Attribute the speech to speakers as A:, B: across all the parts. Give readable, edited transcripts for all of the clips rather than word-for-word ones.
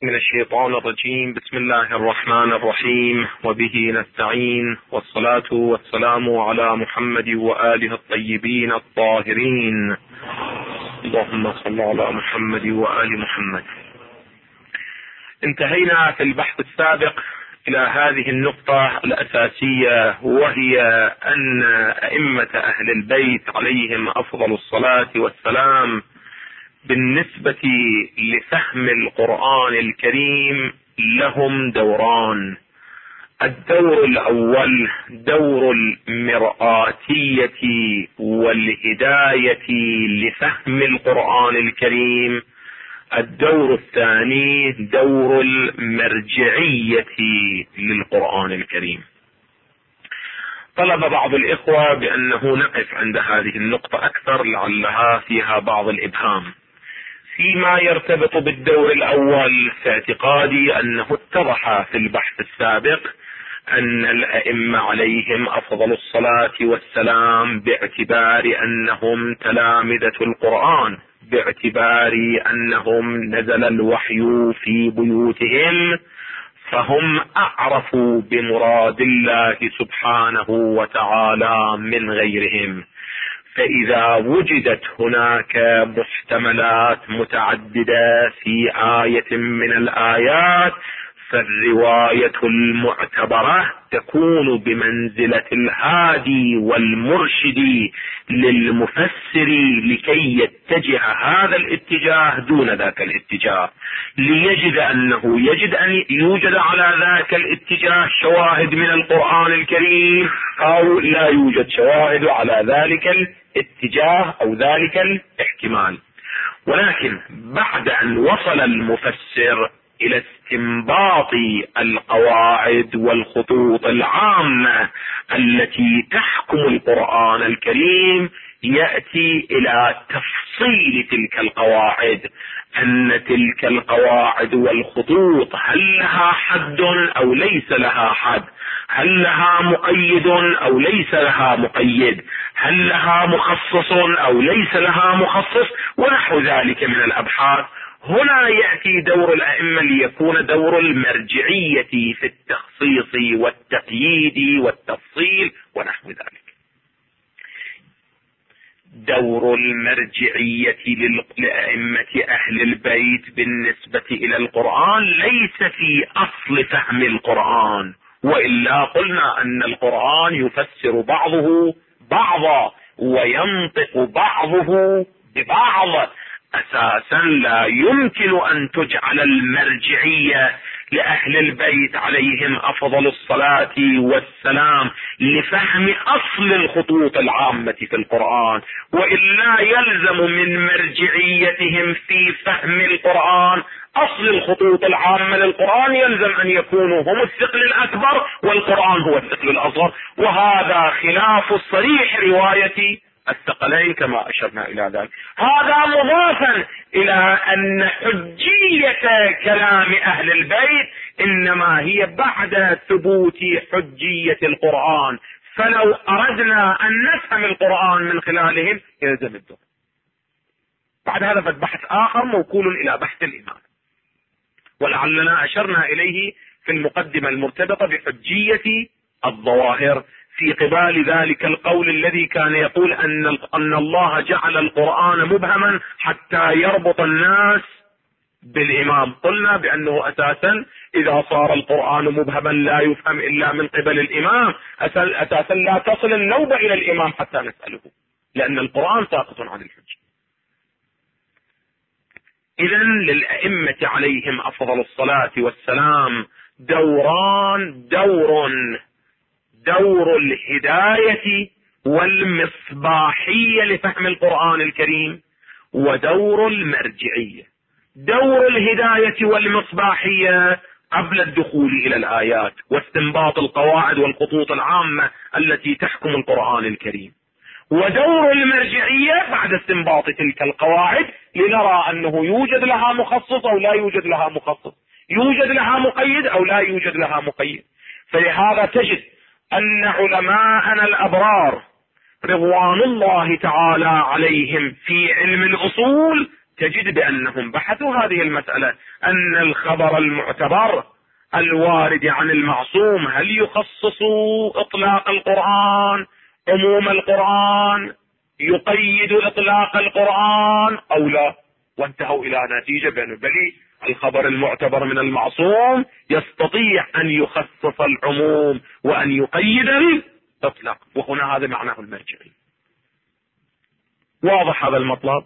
A: من الشيطان الرجيم. بسم الله الرحمن الرحيم، وبه نستعين، والصلاة والسلام على محمد وآله الطيبين الطاهرين. اللهم صل على محمد وآل محمد. انتهينا في البحث السابق إلى هذه النقطة الأساسية، وهي أن أئمة أهل البيت عليهم أفضل الصلاة والسلام بالنسبة لفهم القرآن الكريم لهم دوران. الدور الأول دور المرآتية والهداية لفهم القرآن الكريم. الدور الثاني دور المرجعية للقرآن الكريم. طلب بعض الإخوة بأنه نقف عند هذه النقطة أكثر لعلها فيها بعض الإبهام. فيما يرتبط بالدور الأول، في اعتقادي أنه اتضح في البحث السابق أن الأئمة عليهم أفضل الصلاة والسلام باعتبار أنهم تلامذة القرآن، باعتبار أنهم نزل الوحي في بيوتهم، فهم أعرفوا بمراد الله سبحانه وتعالى من غيرهم. فإذا وجدت هناك محتملات متعددة في آية من الآيات، فالرواية المعتبرة تكون بمنزلة الهادي والمرشد للمفسر لكي يتجه هذا الاتجاه دون ذاك الاتجاه، ليجد أنه يجد أن يوجد على ذاك الاتجاه شواهد من القرآن الكريم، أو لا يوجد شواهد على ذلك الاتجاه أو ذلك الاحتمال. ولكن بعد أن وصل المفسر إلى استنباط القواعد والخطوط العامة التي تحكم القرآن الكريم، يأتي إلى تفصيل تلك القواعد، أن تلك القواعد والخطوط هل لها حد أو ليس لها حد، هل لها مقيد أو ليس لها مقيد، هل لها مخصص أو ليس لها مخصص، ونحو ذلك من الأبحاث. هنا يأتي دور الأئمة ليكون دور المرجعية في التخصيص والتقييد والتفصيل ونحو ذلك. دور المرجعية لأئمة أهل البيت بالنسبة إلى القرآن ليس في أصل فهم القرآن، وإلا قلنا أن القرآن يفسر بعضه بعضا وينطق بعضه ببعض. أساسا لا يمكن أن تجعل المرجعية لأهل البيت عليهم أفضل الصلاة والسلام لفهم أصل الخطوط العامة في القرآن، وإلا يلزم من مرجعيتهم في فهم القرآن أصل الخطوط العامة للقرآن، يلزم أن يكونوا هم الثقل الأكبر والقرآن هو الثقل الأصغر، وهذا خلاف الصريح رواية الثقلين كما أشرنا إلى ذلك. هذا مضافا إلى أن حجية كلام أهل البيت إنما هي بعد ثبوت حجية القرآن، فلو أردنا أن نفهم القرآن من خلالهم يلزم الدور. بعد هذا فالبحث آخر موكول إلى بحث الإمام، ولعلنا أشرنا إليه في المقدمة المرتبطة بحجية الظواهر في قبال ذلك القول الذي كان يقول أن الله جعل القرآن مبهما حتى يربط الناس بالإمام. قلنا بأنه أساسا إذا صار القرآن مبهما لا يفهم إلا من قبل الإمام، أساسا لا تصل النوبة إلى الإمام حتى نسأله، لأن القرآن ساقط عن الحج. إذن للأئمة عليهم أفضل الصلاة والسلام دوران: دور الهداية والمصباحية لفهم القرآن الكريم، ودور المرجعية. دور الهداية والمصباحية قبل الدخول إلى الآيات واستنباط القواعد والخطوط العامة التي تحكم القرآن الكريم، ودور المرجعية بعد استنباط تلك القواعد لنرى أنه يوجد لها مخصص أو لا يوجد لها مخصص، يوجد لها مقيد أو لا يوجد لها مقيد. فلهذا تجد أن علماءنا الأبرار رضوان الله تعالى عليهم في علم الأصول تجد بأنهم بحثوا هذه المسألة، أن الخبر المعتبر الوارد عن المعصوم هل يخصص إطلاق القرآن، عموم القرآن، يقيد إطلاق القرآن أو لا، وانتهوا إلى نتيجة بأنه بل الخبر المعتبر من المعصوم يستطيع أن يخصص العموم وأن يقيد الإطلاق، وهنا هذا معناه المرجعي. واضح هذا المطلب؟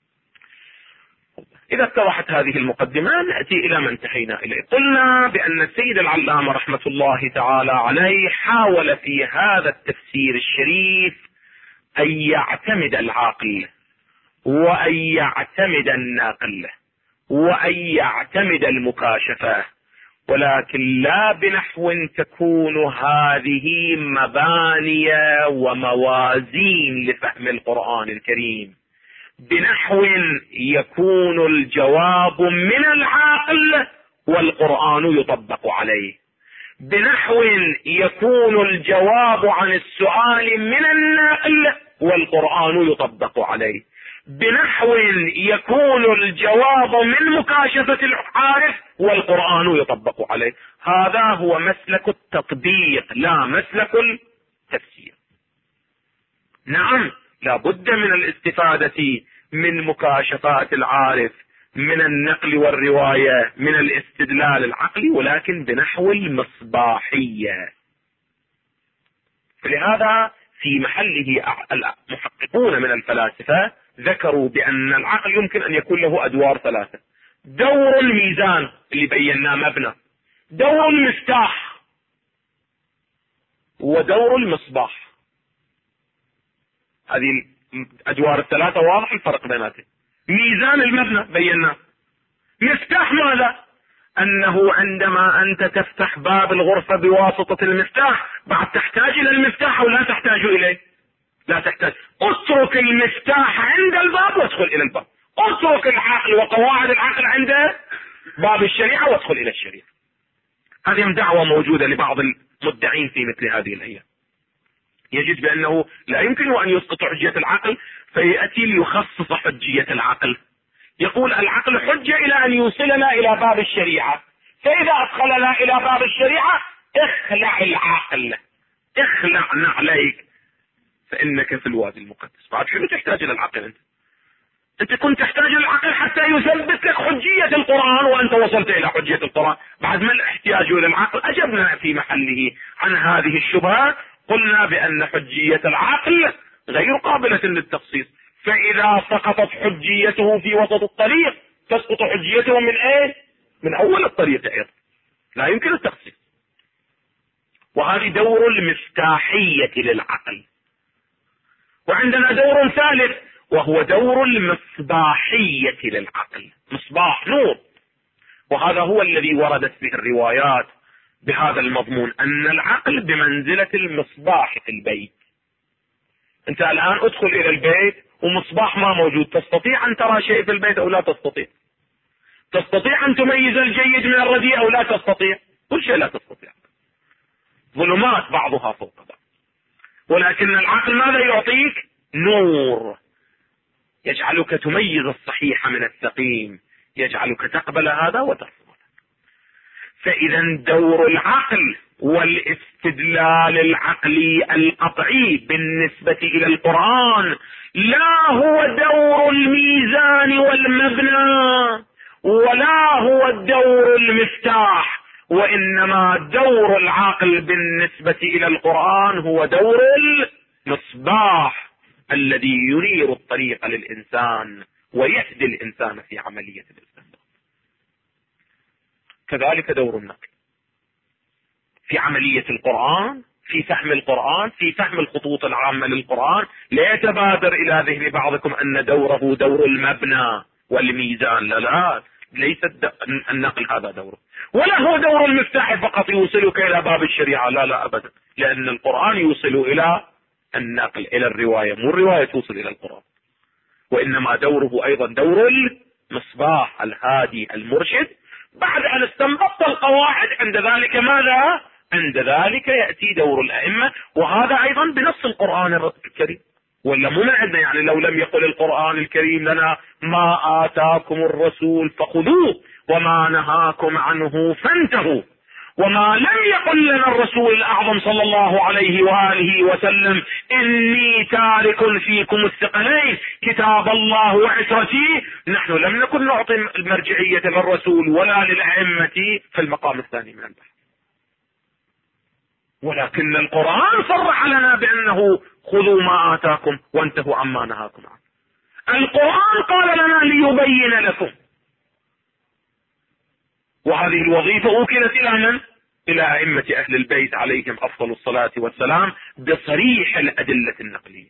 A: إذا اتضحت هذه المقدمة نأتي إلى ما انتهينا إليه. قلنا بأن السيد العلامة رحمة الله تعالى عليه حاول في هذا التفسير الشريف أن يعتمد العاقل وأن يعتمد الناقل وأن يعتمد المكاشفة، ولكن لا بنحو تكون هذه مباني وموازين لفهم القرآن الكريم، بنحو يكون الجواب من العاقل والقرآن يطبق عليه، بنحو يكون الجواب عن السؤال من الناقل والقرآن يطبق عليه، بنحو يكون الجواب من مكاشفة العارف والقرآن يطبق عليه. هذا هو مسلك التطبيق لا مسلك التفسير. نعم لا بد من الاستفادة من مكاشفات العارف، من النقل والرواية، من الاستدلال العقلي، ولكن بنحو المصباحية. فلهذا في محله المحققون من الفلاسفة ذكروا بأن العقل يمكن أن يكون له أدوار ثلاثة: دور الميزان اللي بيناه مبنى، دور المفتاح، ودور المصباح. هذه الأدوار الثلاثة واضح الفرق بيناتهم. ميزان المبنى بيناه، مفتاح ماذا؟ أنه عندما أنت تفتح باب الغرفة بواسطة المفتاح بعد تحتاج إلى المفتاح أو لا تحتاج إليه؟ لا تحتاج. اترك المفتاح عند الباب وادخل إلى الباب، اترك العقل وقواعد العقل عند باب الشريعة وادخل إلى الشريعة. هذه دعوة موجودة لبعض المدعين في مثل هذه الأيام، يجد بأنه لا يمكن أن يسقط حجية العقل فيأتي ليخصص حجية العقل، يقول العقل حجة إلى أن يوصلنا إلى باب الشريعة، فإذا أدخلنا إلى باب الشريعة اخلع العقل، اخلع نعليك فإنك في الوادي المقدس. بعد شنو تحتاج إلى العقل؟ أنت كنت تحتاج إلى العقل حتى يثبت لك حجية القرآن، وأنت وصلت إلى حجية القرآن، بعد ما الاحتياج إلى العقل. أجبنا في محله عن هذه الشبهة، قلنا بأن حجية العقل غير قابلة للتخصيص، فإذا سقطت حجيته في وسط الطريق تسقط حجيته من ايه؟ من اول الطريق ايضا، لا يمكن التخصيص. وهذه دور المفتاحية للعقل. وعندنا دور ثالث وهو دور المصباحية للعقل، مصباح نور، وهذا هو الذي وردت به الروايات بهذا المضمون، ان العقل بمنزلة المصباح في البيت. انت الان ادخل الى البيت ومصباح ما موجود، تستطيع ان ترى شيء في البيت او لا تستطيع؟ تستطيع ان تميز الجيد من الرديء او لا تستطيع؟ كل شيء لا تستطيع، ظلمات بعضها فوق بعض. ولكن العقل ماذا يعطيك؟ نور يجعلك تميز الصحيح من السقيم، يجعلك تقبل هذا وترفض. فاذا دور العقل والاستدلال العقلي القطعي بالنسبة الى القرآن لا هو دور الميزان والمبنى ولا هو الدور المفتاح، وانما دور العقل بالنسبة الى القرآن هو دور المصباح الذي ينير الطريق للإنسان ويهدي الإنسان في عملية الاستنباط. كذلك دور النقل في عملية القرآن، في فهم القرآن، في فهم الخطوط العامة للقرآن. لا يتبادر إلى ذهن بعضكم أن دوره دور المبنى والميزان، لا ليس النقل هذا دوره، ولا هو دور المفتاح فقط يوصلك إلى باب الشريعة، لا أبدا، لأن القرآن يوصل إلى النقل، إلى الرواية، مو الرواية توصل إلى القرآن. وإنما دوره أيضا دور المصباح الهادي المرشد. بعد أن استنبطت القواعد عند ذلك ماذا؟ عند ذلك يأتي دور الأئمة، وهذا أيضا بنص القرآن الكريم، ولا مو من عندنا؟ يعني لو لم يقل القرآن الكريم لنا ما آتاكم الرسول فخذوه وما نهاكم عنه فانتهوا، وما لم يقل لنا الرسول الأعظم صلى الله عليه وآله وسلم إني تارك فيكم الثقلين كتاب الله وعترتي، نحن لم نكن نعطي المرجعية للرسول ولا للأئمة في المقام الثاني من البحث، ولكن القرآن صرح لنا بأنه خذوا ما آتاكم وانتهوا عما نهاكم عنه. القرآن قال لنا ليبين لكم، وهذه الوظيفة وكلت إلى من؟ إلى أئمة أهل البيت عليهم أفضل الصلاة والسلام بصريح الأدلة النقلية.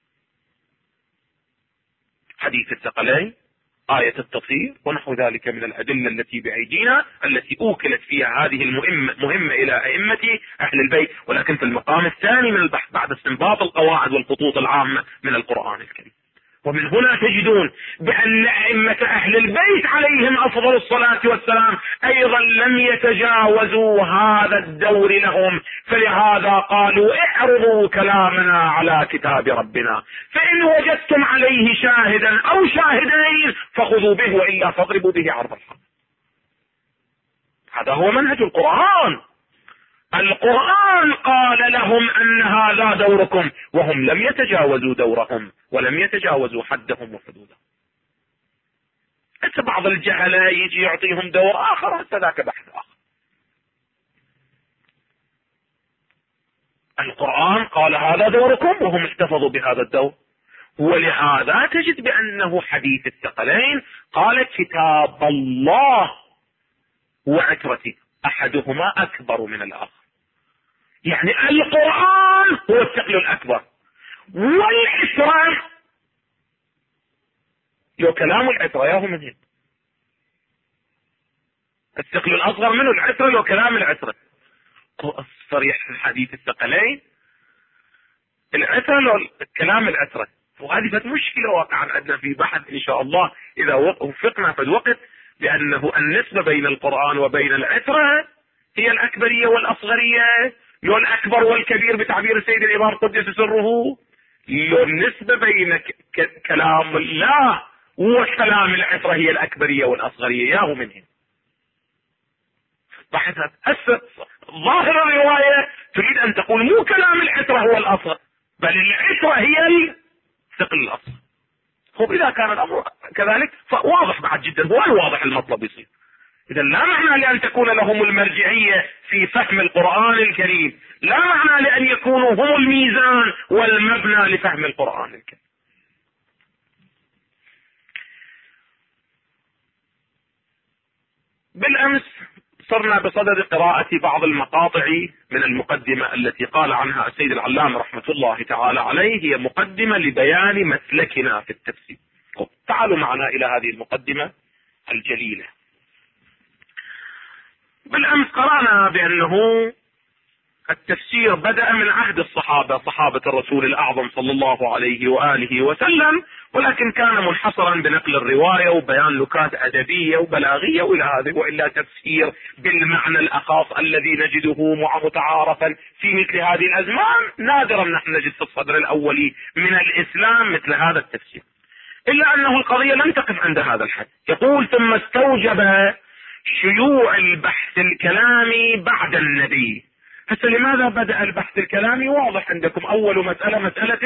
A: حديث الثقلين، آية التطهير، ونحو ذلك من الأدلة التي بأيدينا التي أوكلت فيها هذه المهمة إلى أئمة أهل البيت، ولكن في المقام الثاني من البحث بعد استنباط القواعد والخطوط العامة من القرآن الكريم. ومن هنا تجدون بأن أئمة أهل البيت عليهم أفضل الصلاة والسلام أيضا لم يتجاوزوا هذا الدور لهم، فلهذا قالوا اعرضوا كلامنا على كتاب ربنا، فإن وجدتم عليه شاهدا أو شاهدين فخذوا به وإلا فاضربوا به عرض الحق. هذا هو منهج القرآن. القرآن قال لهم أن هذا دوركم، وهم لم يتجاوزوا دورهم ولم يتجاوزوا حدهم وحدودهم. حتى بعض الجهلة يجي يعطيهم دور آخر، حتى ذاك بحث آخر. القرآن قال هذا دوركم وهم احتفظوا بهذا الدور، ولهذا تجد بأنه حديث الثقلين قال كتاب الله وعترتي أحدهما أكبر من الآخر، يعني القرآن هو الثقل الأكبر، والعترة لو كلام العترة ياهو من هنا، الثقل الأصغر منه العترة لو كلام العترة. صريح في حديث الثقلين العترة لو كلام العترة. وهذه مشكلة واقعا عندنا في بحث إن شاء الله إذا وفقنا في الوقت، لأنه النسبة بين القرآن وبين العترة هي الأكبرية والأصغرية، لو الأكبر والكبير بتعبير السيد الإمام قدس سره، لو النسبة بين كلام الله وكلام العترة هي الأكبرية والأصغرية ياهو منهم. بحثت هسه ظاهر الرواية تريد أن تقول مو كلام العترة هو الأصغر، بل العترة هي الثقل الأصغر. خب إذا كان الأمر كذلك فواضح بعد جدا، هو الواضح المطلب يصير. إذا لا معنى لأن تكون لهم المرجعية في فهم القرآن الكريم، لا معنى لأن يكونوا هم الميزان والمبنى لفهم القرآن الكريم. بالأمس صرنا بصدد قراءة بعض المقاطع من المقدمة التي قال عنها السيد العلامة رحمة الله تعالى عليه، هي مقدمة لبيان مسلكنا في التفسير. تعالوا معنا إلى هذه المقدمة الجليلة. بالأمس قرأنا بأنه التفسير بدأ من عهد الصحابة، صحابة الرسول الأعظم صلى الله عليه وآله وسلم، ولكن كان منحصرا بنقل الرواية وبيان لكات أدبية وبلاغية وإلى هذه، وإلا تفسير بالمعنى الأخاص الذي نجده متعارفا في مثل هذه الأزمان نادرا نحن نجد في الصدر الأولي من الإسلام مثل هذا التفسير. إلا أنه القضية لم تقف عند هذا الحد. يقول ثم استوجب شيوع البحث الكلامي بعد النبي. هسه لماذا بدأ البحث الكلامي؟ واضح عندكم أول مسألة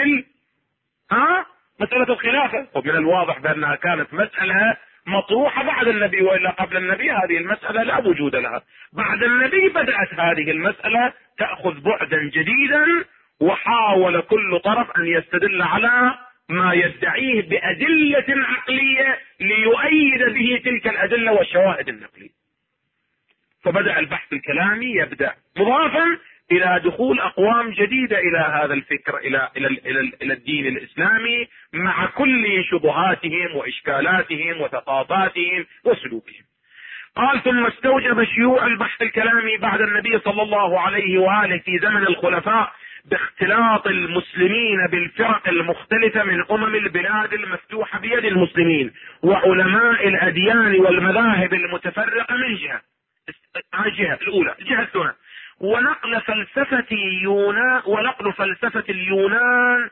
A: مسألة الخلافة، ومن الواضح بأنها كانت مسألة مطروحة بعد النبي، وإلا قبل النبي هذه المسألة لا وجود لها. بعد النبي بدأت هذه المسألة تأخذ بعدا جديدا، وحاول كل طرف أن يستدل على ما يدعيه بأدلة عقلية ليؤيد به تلك الأدلة والشواهد النقلية. فبدأ البحث الكلامي يبدأ مضافا إلى دخول أقوام جديدة إلى هذا الفكر، إلى الدين الإسلامي، مع كل شبهاتهم وإشكالاتهم وثقافاتهم وسلوكهم. قال ثم استوجب شيوع البحث الكلامي بعد النبي صلى الله عليه وآله في زمن الخلفاء باختلاط المسلمين بالفرق المختلفة من البلاد المفتوحة بيد المسلمين وعلماء الأديان والمذاهب المتفرقة من جهة الأولى. الجهة الثانية ونقل فلسفة اليونان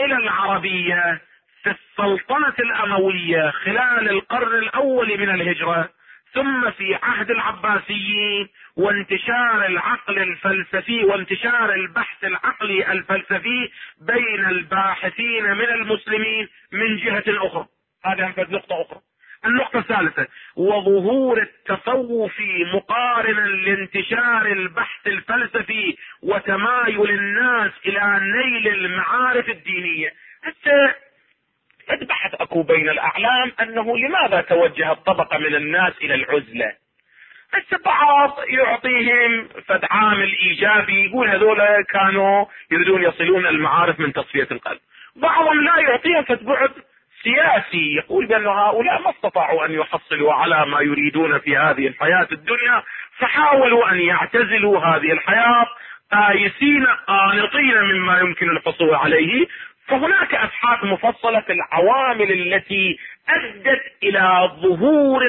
A: الدولة العربية في السلطنة الأموية خلال القرن الأول من الهجرة، ثم في عهد العباسيين، وانتشار العقل الفلسفي وانتشار البحث العقلي الفلسفي بين الباحثين من المسلمين من جهة أخرى. هذه نقطة أخرى. النقطة الثالثة: وظهور التصوف مقارنا لانتشار البحث الفلسفي وتمايل الناس إلى نيل المعارف الدينية. حتى بحث اكو بين الاعلام انه لماذا توجهت طبقة من الناس الى العزلة. هسه بعض يعطيهم فد عامل ايجابي، يقول هذول كانوا يريدون يصلون المعارف من تصفية القلب. بعضهم لا يعطيهم فد بعد سياسي، يقول بان هؤلاء ما استطاعوا ان يحصلوا على ما يريدون في هذه الحياة الدنيا، فحاولوا ان يعتزلوا هذه الحياة آيسين قانطين مما يمكن الحصول عليه. فهناك ابحاث مفصلة في العوامل التي ادت الى ظهور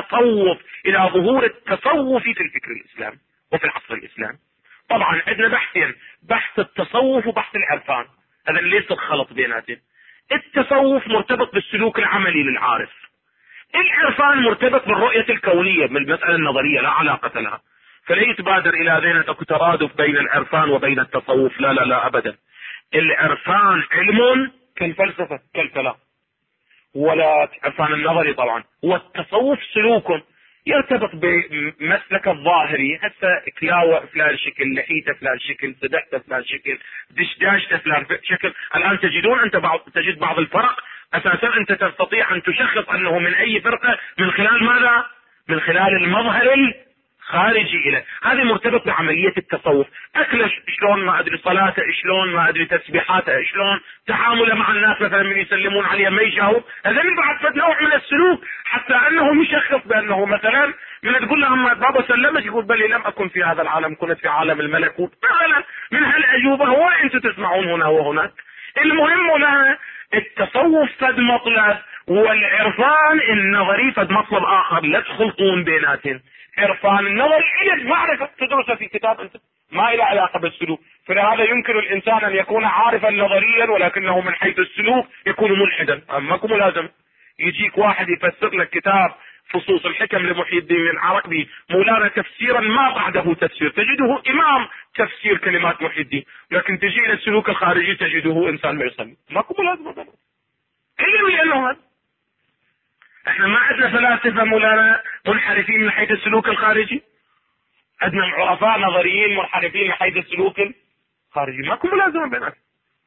A: التصوف في الفكر الاسلامي وفي العصر الاسلامي. طبعا عندنا بحثين: بحث التصوف وبحث العرفان. هذا ليس الخلط بيناتهم. التصوف مرتبط بالسلوك العملي للعارف، العرفان مرتبط بالرؤية الكونية من المسألة النظرية، لا علاقة لها. فلا يتبادر الى ذهنك اكو ترادف بين العرفان وبين التصوف، لا لا لا ابدا. العرفان علم كالفلسفة كالكلام، ولا عرفان النظري طبعا. والتصوف سلوك يرتبط بمسلك الظاهري. هسه كلاوة فلان شكل، لحيته فلان شكل، سدحته فلان شكل، دشداشته فلان شكل. الان تجد بعض الفرق اساسا انت تستطيع ان تشخص انه من اي فرقة من خلال ماذا؟ من خلال المظهر خارجي إليه. هذه مرتبط بعملية التصوف. أكله شلون ما أدري، صلاته شلون ما أدري، تسبيحاته شلون، تعامله مع الناس مثلا من يسلمون عليه ما يجاوب. هذا من بعد نوع من السلوك، حتى أنه يشخص بأنه مثلا من تقول له أما بابا سلمك، يقول بلي لم أكن في هذا العالم، كنت في عالم الملكوت مثلا. من هالأجوبة هو أنتم تسمعون هنا وهناك. المهم لها التصوف فد مطلب، والعرفان النظري فد مطلب آخر، لا تخلطون بيناتهم. عرفان النظري علم معرفة تدرسه في كتاب انت، ما إلى علاقة بالسلوك. فلهذا يمكن الإنسان أن يكون عارفا نظريا ولكنه من حيث السلوك يكون ملحدا. ماكو ملازم يجيك واحد يفسر لك كتاب فصوص الحكم لمحي الدين العربي مولانا تفسيرا ما بعده تفسير، تجده إمام تفسير كلمات محي الدين، لكن تجي إلى السلوك الخارجي تجده إنسان ما يصلي. ماكو ملازمة علم، لأنه هذا. احنا ما عندنا فلاسفة مولانا منحرفين من حيث السلوك الخارجي، عندنا عرفاء نظريين منحرفين من حيث السلوك الخارجي. ماكو ملازمة بيناتهم.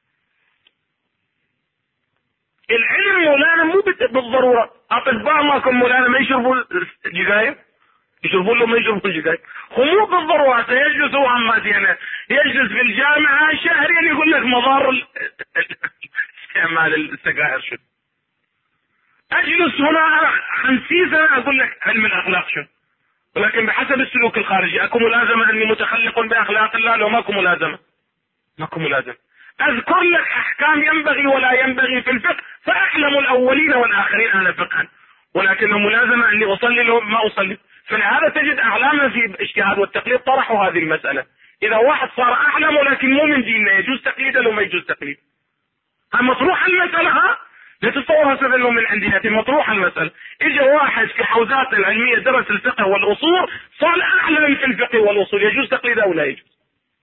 A: العلم مولانا مو بالضرورة. اطباء ماكم مولانا ما يشربون جزاير، يشربون له ما يشربون جزاير. هو مو بالضرورة يجلس هو عماتينا يجلس في الجامعة شهرين يقول لك مضار استعمال السجائر شو. اجلس هنا 50 سنة اقول لك علم الاخلاق شو، ولكن بحسب السلوك الخارجي. اكو ملازمة اني متخلق باخلاق الله؟ لو ماكو ملازمة، ماكو ملازمة. اذكر لك احكام ينبغي ولا ينبغي في الفقه، فاعلم الاولين والاخرين انا فقها، ولكن ملازمة اني اصلي لهم ما اصلي. فلهذا تجد اعلامنا في الاجتهاد والتقليد طرحوا هذه المسألة. اذا واحد صار اعلم ولكن مو من ديننا، يجوز تقليده لو ما يجوز تقليد؟ مطروح المسألة. لا تتصور هسه انه من عندنا مطروح المسألة. اجى واحد في حوزات العلمية درس الفقه والاصول صار اعلم في الفقه والاصول، يجوز تقليده او لا يجوز؟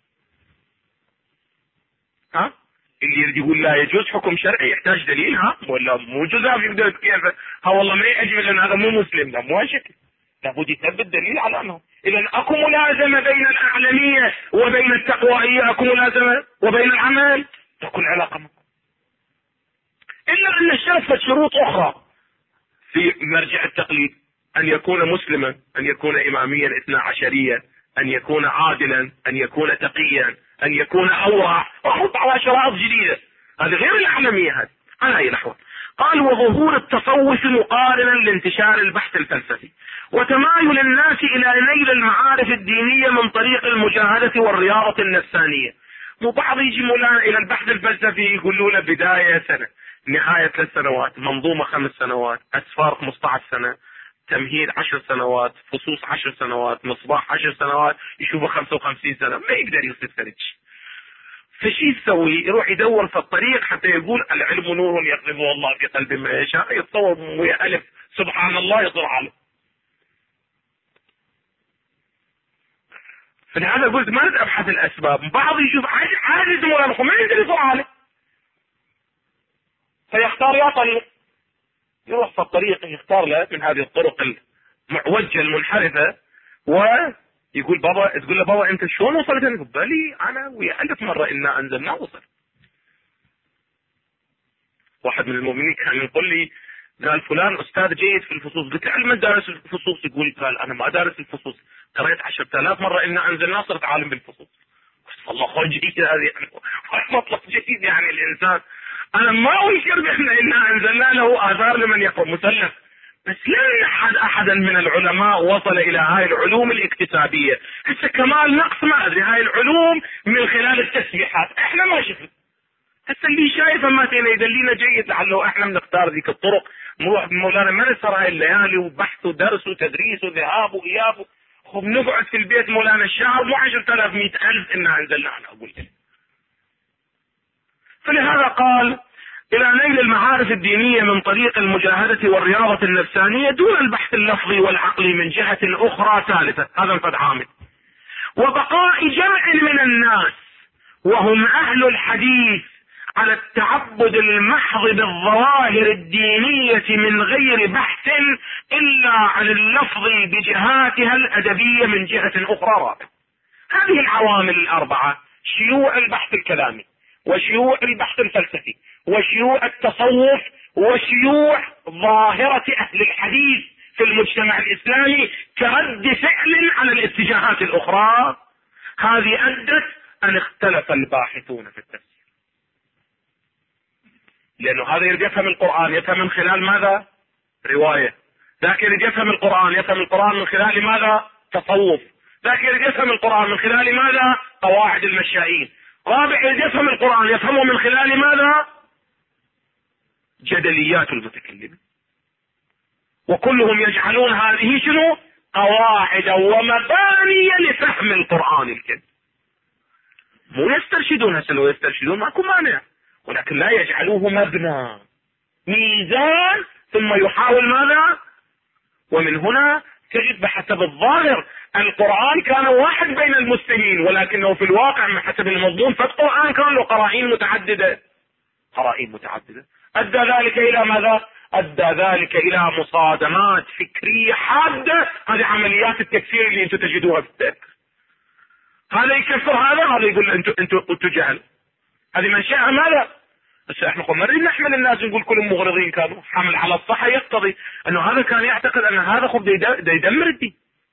A: اللي يريد يقول لا يجوز حكم شرعي يحتاج دليل، ولا مو جزاف يقدر كيف والله ما يعجبه لان هذا مو مسلم، لا مو هالشكل. لابد يثبت دليل على انه اذا اكو ملازمة بين الاعلمية وبين التقوائية، اكو ملازمة وبين العمل تكون علاقة معه. إلا أن الشرط شروط أخرى في مرجع التقليد: أن يكون مسلما، أن يكون إماميا 12 أن يكون عادلا، أن يكون تقيا، أن يكون أورع، وحط على شرائط جديدة. هذه غير الأعلمية. هذه على أي نحو. قال: وظهور التصوف مقارنا لانتشار البحث الفلسفي وتمايل الناس إلى نيل المعارف الدينية من طريق المجاهدة والرياضة النفسانية. مو بعض يجي مولانا إلى البحث الفلسفي يقولوا له بداية سنة، نهاية 3 سنوات، منظومة 5 سنوات، أسفار 15 سنة، تمهيد 10 سنوات، فصوص 10 سنوات، مصباح 10 سنوات، يشوفه 55 سنة، ما يقدر يصير فرج. فشي يسوي؟ يروح يدور في الطريق حتى يقول العلم نور يقذفه الله في قلب من يشاء، يتصور ويا ألف سبحان الله يصير عالم. فلهذا قلت ما اريد ابحث الاسباب. بعض يشوف عاجز مولانا ما يقدر يصير عالم، فيختار يا طريق، يروح في الطريق يختار له من هذه الطرق المعوجه المنحرفه، ويقول بابا، تقول له بابا انت شلون وصلت؟ يقول بلي انا ويا 1000 مره انا انزلنا وصل. واحد من المؤمنين كان يقول لي، قال فلان استاذ جيد في الفصوص، قلت له من دارس الفصوص؟ يقول قال انا ما دارس الفصوص، قريت 10,000 مره انا انزلنا صرت عالم بالفصوص. قلت والله خو جديد هذه يعني مطلق جديد يعني الانسان. انا ما انكر بان انا انزلنا له اثار لمن يقوم مسلم، بس لا احدا من العلماء وصل الى هاي العلوم الاكتسابيه. هسه كمال نقص ما ادري، هاي العلوم من خلال التسبيحات احنا ما شفنا. هسه اللي شايفه ما فينا يدلينا جيد، لعله احنا بنختار ذيك الطرق، نروح مولانا ما نسهر هاي الليالي وبحث ودرس وتدريس وذهاب واياب، وبنقعد في البيت مولانا الشهر مو 10,000 100,000 إنا أنزلنا. أنا أقول لك فلهذا قال إلى نيل المعارف الدينية من طريق المجاهدة والرياضة النفسانية دون البحث اللفظي والعقلي من جهة أخرى ثالثة. هذا انفد عامل. وبقاء جمع من الناس وهم أهل الحديث على التعبد المحض بالظواهر الدينية من غير بحث إلا عن اللفظ بجهاتها الأدبية من جهة أخرى رابعة. هذه العوامل الأربعة، شيوع البحث الكلامي وشيوع البحث الفلسفي وشيوع التصوف وشيوع ظاهرة أهل الحديث في المجتمع الإسلامي كرد فعل على الاتجاهات الأخرى، هذه أدت أن اختلف الباحثون في التفسير. لأنه هذا يريد يفهم القرآن، يفهم من خلال ماذا؟ رواية. ذاك يريد يفهم القرآن، يفهم القرآن من خلال ماذا؟ تصوف. ذاك يريد يفهم القرآن من خلال ماذا؟ قواعد المشائين. رابع يريد يفهم القرآن، يفهمه من خلال ماذا؟ جدليات المتكلمين. وكلهم يجعلون هذه شنو؟ قواعد ومباني لفهم القرآن الكريم. مو يسترشدون، هسه لو يسترشدون ماكو مانع، ولكن لا يجعلوه مبنى ميزان ثم يحاول ماذا؟ ومن هنا تجد بحسب الظاهر القرآن كان واحد بين المسلمين، ولكنه في الواقع بحسب المضمون فالقرآن كان له قرائن متعددة. قرائن متعددة أدى ذلك إلى ماذا؟ أدى ذلك إلى مصادمات فكرية حادة. هذه عمليات التكفير اللي أنتم تجدوها في التاريخ. هذا يكفر هذا يقول أنتم جهل. هذه منشأها ماذا؟ بس احنا قلنا نريد نحمل الناس نقول كلهم مغرضين كانوا. حمل على الصحة يقتضي انه هذا كان يعتقد ان هذا خب دا يدمر الدين،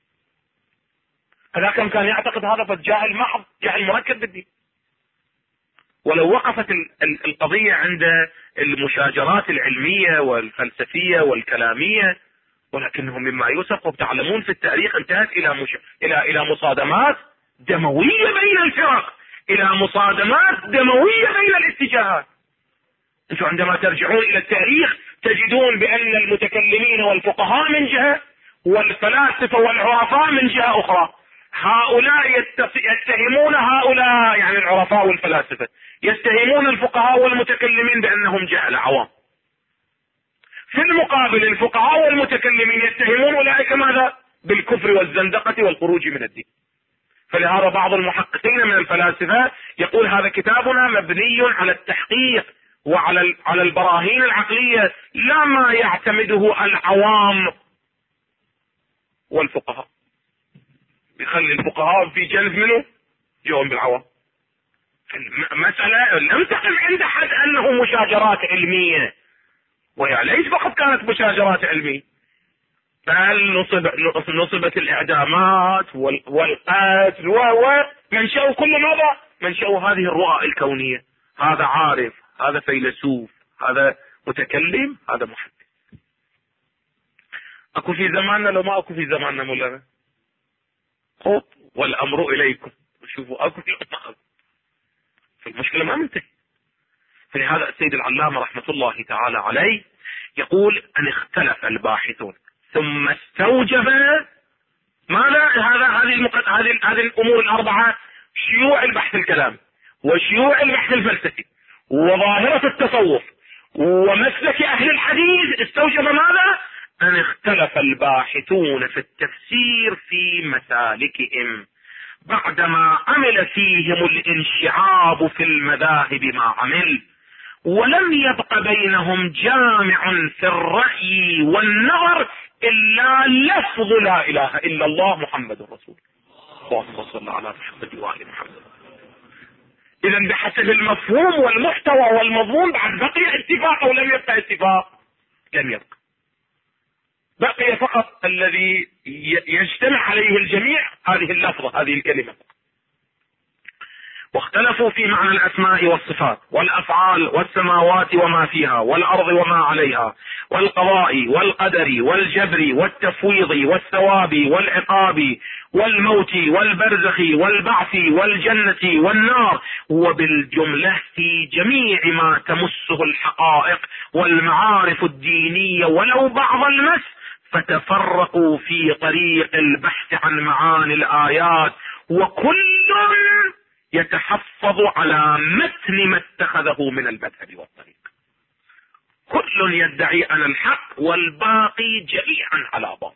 A: هذا كان يعتقد هذا فجاهل محض، جاهل مركب بالدين. ولو وقفت القضية عند المشاجرات العلمية والفلسفية والكلامية، ولكنهم مما يوثق وتعلمون في التاريخ انتهت الى مصادمات دموية بين الفرق، الى مصادمات دموية بين الاتجاهات. انتم عندما ترجعون الى التاريخ تجدون بان المتكلمين والفقهاء من جهة والفلاسفة والعرفاء من جهة اخرى. هؤلاء يتهمون هؤلاء يعني العرفاء والفلاسفة، يتهمون الفقهاء والمتكلمين بانهم جهل عوام. في المقابل الفقهاء والمتكلمين يتهمون اولئك ماذا؟ بالكفر والزندقة والخروج من الدين. فلهذا بعض المحققين من الفلاسفة يقول هذا كتابنا مبني على التحقيق وعلى البراهين العقلية لا ما يعتمده العوام والفقهاء. يخلي الفقهاء في جنب منه جوهم بالعوام. المسألة لم تقم عند أحد أنه مشاجرات علمية، وهي ليس فقط كانت مشاجرات علمية، بل نصبت الإعدامات والقتل ومنشأ كل ماذا؟ منشأ هذه الرؤى الكونية. هذا عارف، هذا فيلسوف، هذا متكلم، هذا محدث. اكو في زماننا لو ما اكو في زماننا مولانا؟ والامر اليكم. شوفوا اكو في اتخذ، فالمشكلة ما منتهي. فلهذا السيد العلامة رحمة الله تعالى عليه يقول ان اختلف الباحثون ثم استوجب ماذا؟ هذه الامور الاربعة: شيوع البحث الكلامي وشيوع البحث الفلسفي وظاهرة التصوف ومسلك أهل الحديث استوجب ماذا؟ أن اختلف الباحثون في التفسير في مسالكهم بعدما عمل فيهم الانشعاب في المذاهب ما عمل، ولم يبق بينهم جامع في الرأي والنظر إلا لفظ لا إله إلا الله محمد رسول الله. اللهم صل على محمد وآل محمد. إذا بحسب المفهوم والمحتوى والمضمون بعد بقي اتفاق أو لم يبقى اتفاق؟ لم يبقى، بقي فقط الذي يجتمع عليه الجميع هذه اللفظة، هذه الكلمة. واختلفوا في معنى الأسماء والصفات والأفعال والسماوات وما فيها والأرض وما عليها والقضاء والقدر والجبر والتفويض والثواب والعقاب والموت والبرزخ والبعث والجنة والنار، وبالجملة في جميع ما تمسه الحقائق والمعارف الدينية ولو بعض المس، فتفرقوا في طريق البحث عن معاني الآيات، وكل يتحفظ على متن ما اتخذه من المذهب والطريق. كل يدعي أن الحق والباقي جميعا على باطل.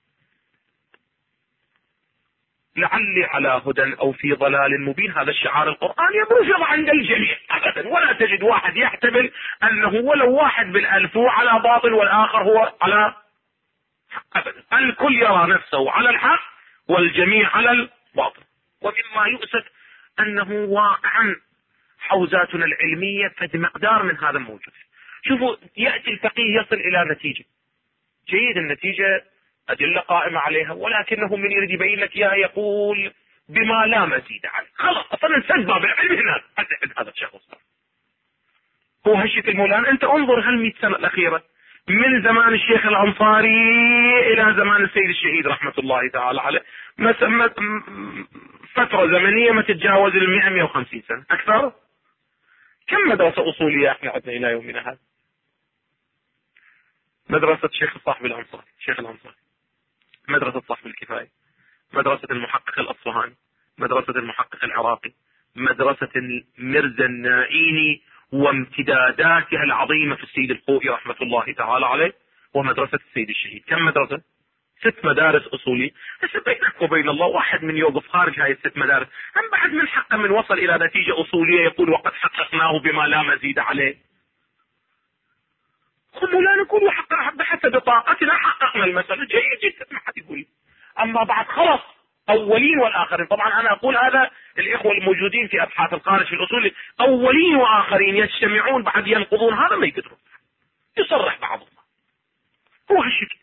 A: لعلي على هدى أو في ضلال مبين، هذا الشعار القرآني مرفض عند الجميع أبدا، ولا تجد واحد يحتمل أنه ولو واحد بالألف هو على باطل والآخر هو على حق أبدا. الكل يرى نفسه على الحق والجميع على الباطل. ومما يؤسف أنه واقعا حوزاتنا العلمية قد مقدار من هذا موجود. شوفوا، يأتي الفقيه يصل إلى نتيجة جيد، النتيجة أدلة قائمة عليها، ولكنه من يريد يبين لك إياها يقول بما لا مزيد عليه. خلاص أصلا انسد باب العلم هنا عند هذا الشخص. هو هالشكل مولانا. أنت انظر 100 سنة الأخيرة من زمان الشيخ الأنصاري إلى زمان السيد الشهيد رحمة الله تعالى عليه، فترة زمنية ما تتجاوز 100-150 سنة أكثر. كم مدرسة أصولية احنا عندنا إلى يومنا هذا؟ مدرسة شيخ صاحب الأنصار، شيخ الأنصار، مدرسة صاحب الكفاية، مدرسة المحقق الأصفهاني، مدرسة المحقق العراقي، مدرسة المرزا النائيني وامتداداتها العظيمة في السيد الخوئي رحمة الله تعالى عليه، ومدرسة السيد الشهيد. كم مدرسة؟ 6 مدارس أصولية. هسه بينك وبين الله واحد من يوقف خارج هاي ال6 مدارس، هم بعد من حقه من وصل إلى نتيجة أصولية يقول وقد حققناه بما لا مزيد عليه. لا نقول بحسب طاقتنا حققنا المسألة، جيد جدا، ما حد يقول. أما بعد خلص أولين والآخرين، طبعا أنا أقول هذا الإخوة الموجودين في أبحاث الخارج في الأصول، أولين وآخرين يجتمعون بعد ينقضون، هذا ما يقدرون، يصرح بعضهم هو هالشكل.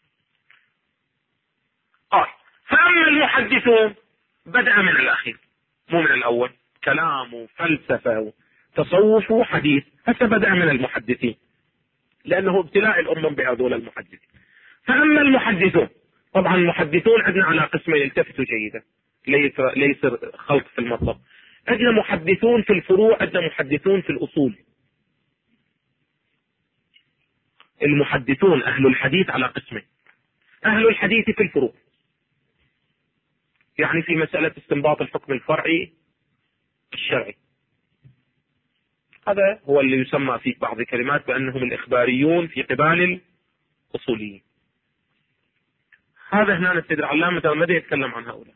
A: فأما المحدثون بدأ من الأخير مو من الأول، كلام فلسفة تصوف وحديث، هسه بدأ من المحدثين لأنه ابتلاء الأمم بهذول المحدثين. فأما المحدثون، طبعا المحدثون عندنا على قسمين، التفتوا جيدا ليس خلط في المطلب. عندنا محدثون في الفروع، عندنا محدثون في الأصول. المحدثون أهل الحديث على قسمين، أهل الحديث في الفروع، يعني في مسألة استنباط الحكم الفرعي الشرعي، هذا هو اللي يسمى في بعض الكلمات بأنهم الإخباريون في قبال الأصوليين. هذا هنا السيد العلامة ماذا يتكلم عن هؤلاء.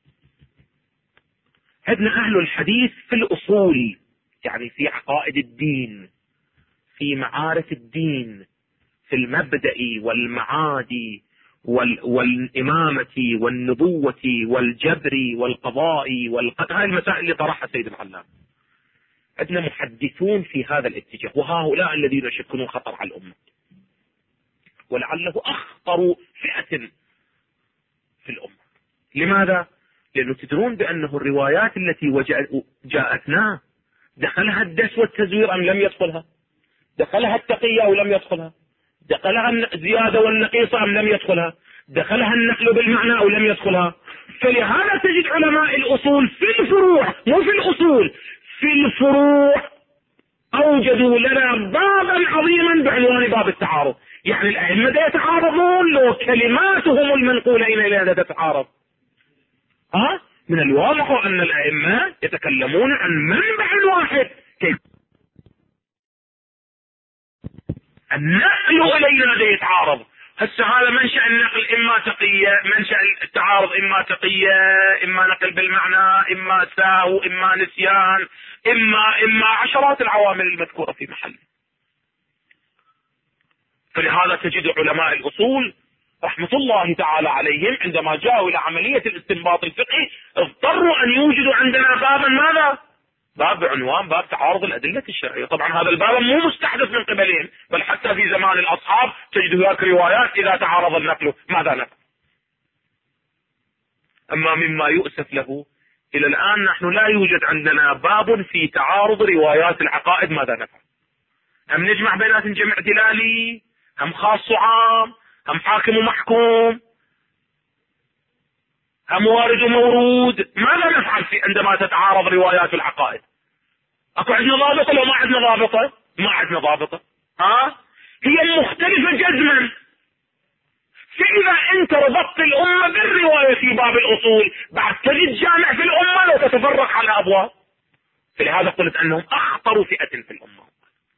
A: عندنا أهل الحديث في الأصول، يعني في عقائد الدين، في معارف الدين، في المبدأ والمعاد والإمامة والنبوة والجبر والقضاء والقدر، هذه المسائل اللي طرحها سيد العلامة. عندنا محدثون في هذا الاتجاه، وهؤلاء الذين يشكلون خطر على الأمة، ولعله أخطر فئة في الأمة. لماذا؟ لأنه تدرون بأنه الروايات التي جاءتنا دخلها الدس والتزوير أم لم يدخلها؟ دخلها التقية أو لم يدخلها؟ دخلها الزيادة والنقيصة أم لم يدخلها؟ دخلها النقل بالمعنى أو لم يدخلها؟ فلهذا تجد علماء الأصول في الفروع، مو في الأصول، في الفروع أوجدوا لنا بابا عظيما بعنوان باب التعارض. يعني الأئمة يتعارضون لو كلماتهم المنقولة إلينا تتعارض، من الواضح أن الأئمة يتكلمون عن منبع واحد، كيف النقل إلينا لا يتعارض. هسه هذا منشأ النقل إما تقية، منشأ التعارض إما تقية، إما نقل بالمعنى، إما سهو، إما نسيان، إما عشرات العوامل المذكورة في محله. فلهذا تجد علماء الأصول رحمة الله تعالى عليهم عندما جاءوا إلى عملية الاستنباط الفقهي اضطروا أن يوجدوا عندنا بابا، ماذا؟ باب بعنوان باب تعارض الأدلة الشرعية. طبعا هذا الباب مو مستحدث من قبلهم، بل حتى في زمان الأصحاب تجد هناك روايات إذا تعارض النقل ماذا نقل. أما مما يؤسف له إلى الآن نحن لا يوجد عندنا باب في تعارض روايات العقائد ماذا نفعل. هم نجمع بينات جمع دلالي، هم خاص وعام، هم حاكم ومحكوم، هم وارد ومورود. ماذا نفعل في عندما تتعارض روايات العقائد؟ اكو عندنا ضابطه لو ما عندنا ضابطه؟ ما عندنا ضابطه. هي مختلفه جزما. فاذا انت ربطت الامه بالروايه في باب الاصول بعد تجد جامع في الامه لو تتفرق على ابواب. فلهذا قلت انهم اخطر فئه في الامه.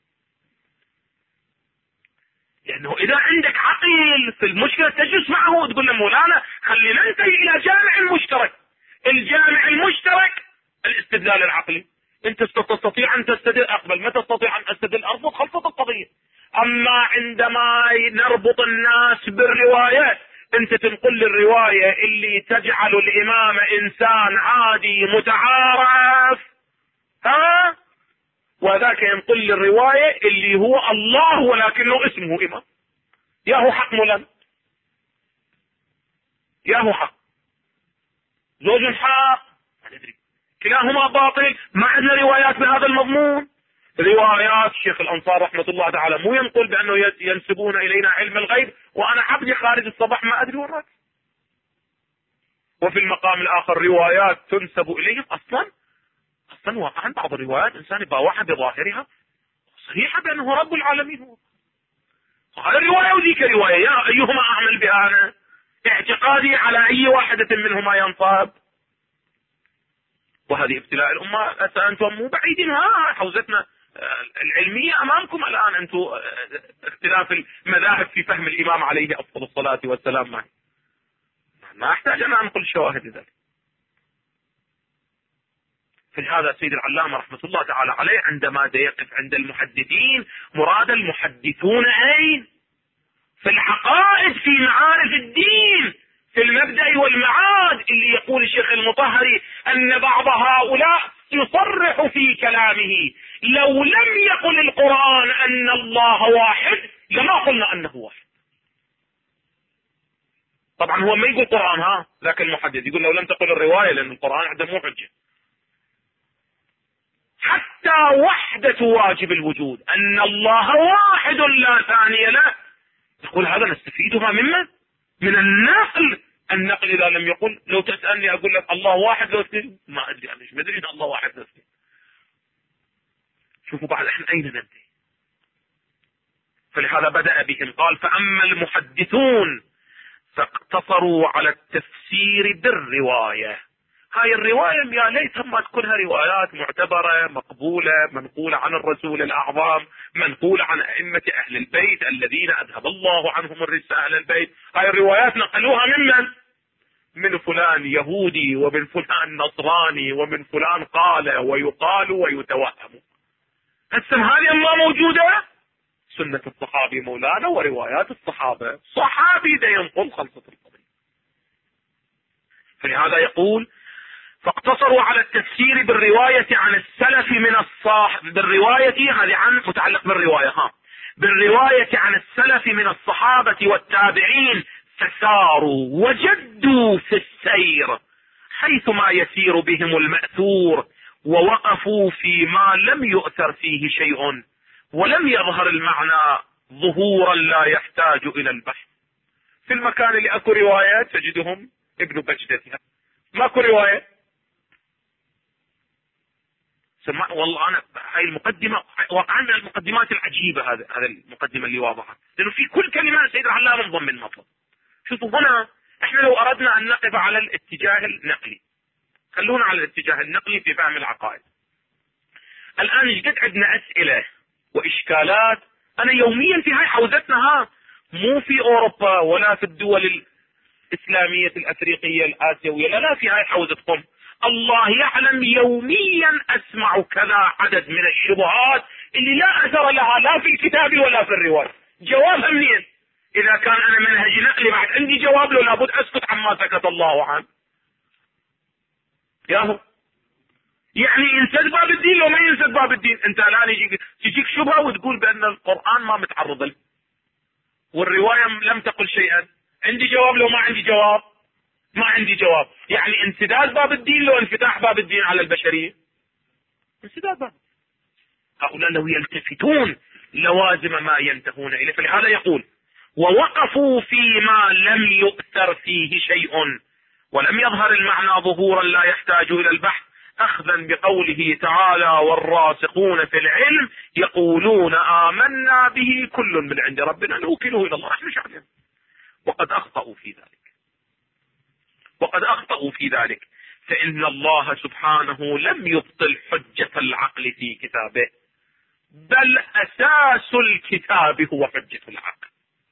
A: لانه اذا عندك عقيل في المشكله تجلس معه وتقول له مولانا خلينا ننتهي الى جامع مشترك. الجامع المشترك الاستدلال العقلي. انت تستطيع ان تستدل اقبل، ما تستطيع ان استدل ارفض، خلصت القضيه. اما عندما نربط الناس بالروايات، انت تنقل الروايه اللي تجعل الامام انسان عادي متعارف، وذاك ينقل الروايه اللي هو الله ولكنه اسمه امام. يا هو حق ملم، يا هو حق زوج حق، ما ندري، كلاهما باطل. ما عندنا روايات بهذا المضمون. روايات الشيخ الأنصار رحمة الله تعالى مو ينقل بأنه ينسبون إلينا علم الغيب وأنا عبدي خارج الصباح ما أدري وراك. وفي المقام الآخر روايات تنسب إليهم أصلا واقعا بعض الروايات إنسان باوعها بظاهرها صحيحة بأنه رب العالمين هو. هذا رواية وذيك رواية، يا أيهما أعمل بها أنا؟ اعتقادي على أي واحدة منهما ينصاب. وهذه ابتلاء الأمة. أنتم مو بعيدين، حوزتنا العلمية أمامكم الآن. أنتم اختلاف المذاهب في فهم الإمام عليه أفضل الصلاة والسلام معي. ما أحتاج أن أنقل شواهد ذلك. فلهذا سيد العلامة رحمة الله تعالى عليه عندما يقف عند المحدثين مراد المحدثون أين؟ في العقائد، في معارف الدين، في المبدأ والمعاد. اللي يقول الشيخ المطهري أن بعض هؤلاء يصرح في كلامه لو لم يقل القرآن أن الله واحد لما قلنا أنه واحد. طبعا هو ما يقول قرآن، لكن المحدث يقول لو لم تقل الرواية لأن القرآن عنده مو حجة. حتى وحدة واجب الوجود أن الله واحد لا ثاني له، يقول هذا نستفيدها مما من النقل. النقل إذا لم يقل، لو تسألني أقول لك الله واحد لو اثنين ما أدري، أنا ما أدري إن الله واحد لو اثنين. شوفوا بعد احنا أين ننتهي. فلهذا بدأ بهم قال فأما المحدثون فاقتصروا على التفسير بالرواية. هاي الرواية يا ليت ما تكونها روايات معتبرة مقبولة منقولة عن الرسول الأعظم، منقولة عن أئمة أهل البيت الذين أذهب الله عنهم الرجس أهل البيت. هاي الروايات نقلوها من فلان يهودي ومن فلان نصراني ومن فلان قال ويقال ويتوهم. هسه هذه ما موجودة. سنة الصحابي مولانا وروايات الصحابة، صحابي دا ينقل خلصة القضية. فلهذا يقول فاقتصروا على التفسير بالرواية عن السلف من الصحابة. بالرواية هذه عن متعلق بالرواية، بالرواية عن السلف من الصحابة والتابعين فساروا وجدوا في السير حيثما يسير بهم المأثور، ووقفوا فيما لم يؤثر فيه شيء ولم يظهر المعنى ظهورا لا يحتاج إلى البحث. في المكان اللي أكو روايات تجدهم ابن بجدتها، ماكو رواية. والله أنا هاي المقدمة واقعا من المقدمات العجيبة. هذا المقدمة اللي واضحة، لأنه في كل كلمة سيد العلامة مضمن مطلب. شوفوا هنا احنا لو أردنا أن نقف على الاتجاه النقلي خلونا على الاتجاه النقلي في فهم العقائد. الآن ايش قد عندنا أسئلة وإشكالات. أنا يوميا في هاي حوزتنا، مو في أوروبا ولا في الدول الإسلامية الأفريقية الآسيوية، لا في هاي حوزتكم. الله يعلم يوميا أسمع كذا عدد من الشبهات اللي لا أثر لها لا في الكتاب ولا في الرواية. جوابها منين؟ إذا كان أنا منهج نقلي بعد عندي جواب له، لابد أسكت عما سكت الله عنه. ياهو يعني ينسد باب الدين لو ما ينسد باب الدين. انت الان تجيك شبهه وتقول بان القرآن ما متعرض له والرواية لم تقل شيئا. عندي جواب لو ما عندي جواب؟ ما عندي جواب. يعني انسداد باب الدين لو انفتاح باب الدين على البشرية؟ انسداد باب. هؤلاء لو يلتفتون لوازم ما ينتهون إليه. فلهذا يقول ووقفوا فيما لم يؤثر فيه شيء ولم يظهر المعنى ظهورا لا يحتاج إلى البحث، أخذا بقوله تعالى والراسخون في العلم يقولون آمنا به كل من عند ربنا نوكله إلى الله. احنا شعبنا وقد أخطأوا في ذلك فإن الله سبحانه لم يبطل حجة العقل في كتابه، بل أساس الكتاب هو حجة العقل.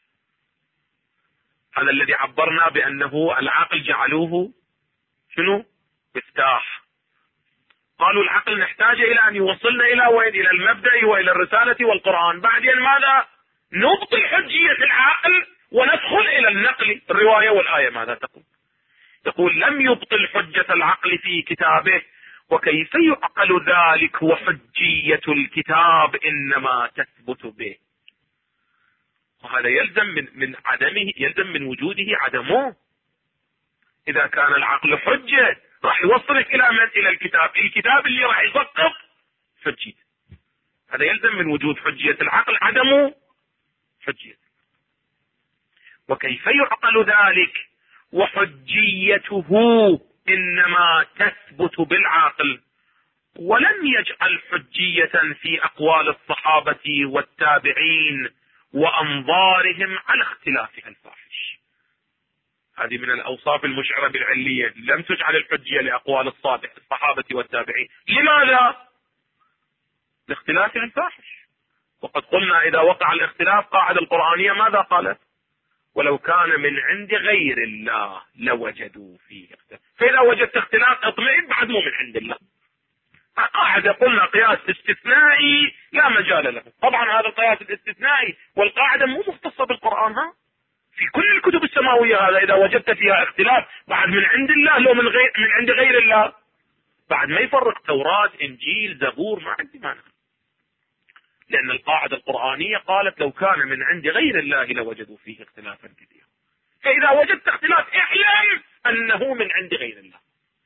A: هذا الذي عبرنا بأنه العقل جعلوه شنو؟ مفتاح. قالوا العقل نحتاج إلى أن يوصلنا إلى وين؟ إلى المبدأ وإلى الرسالة والقرآن. بعدين ماذا؟ نبطل حجية العقل وندخل إلى النقل، الرواية والآية ماذا تقول؟ يقول لم يبطل حجة العقل في كتابه، وكيف يعقل ذلك وحجية الكتاب إنما تثبت به. وهذا يلزم من عدمه، يلزم من وجوده عدمه. إذا كان العقل حجة راح يوصلك إلى من؟ إلى الكتاب اللي راح يسقط حجية. هذا يلزم من وجود حجية العقل عدمه حجية. وكيف يعقل ذلك وحجيته إنما تثبت بالعقل، ولم يجعل حجية في أقوال الصحابة والتابعين وأنظارهم على اختلافها الفاحش. هذه من الأوصاف المشعرة بالعلية، لم تجعل الحجية لأقوال الصحابة والتابعين. لماذا؟ لاختلافها الفاحش. وقد قلنا إذا وقع الاختلاف قاعدة القرآنية ماذا قالت؟ ولو كان من عند غير الله لوجدوا فيه اختلاف. فإذا وجدت اختلاف اطمئن، بعد مو من عند الله. قاعدة قلنا قياس استثنائي لا مجال له. طبعا هذا القياس الاستثنائي والقاعدة مو مختصة بالقرآن، في كل الكتب السماوية. هذا إذا وجدت فيها اختلاف بعد من عند الله لو من عند غير الله، بعد ما يفرق توراة إنجيل زبور، ما عندي مانع. لأن القاعدة القرآنية قالت لو كان من عند غير الله لوجدوا فيه اختلافا كثيرا. فإذا وجدت اختلاف اعلم أنه من عند غير الله.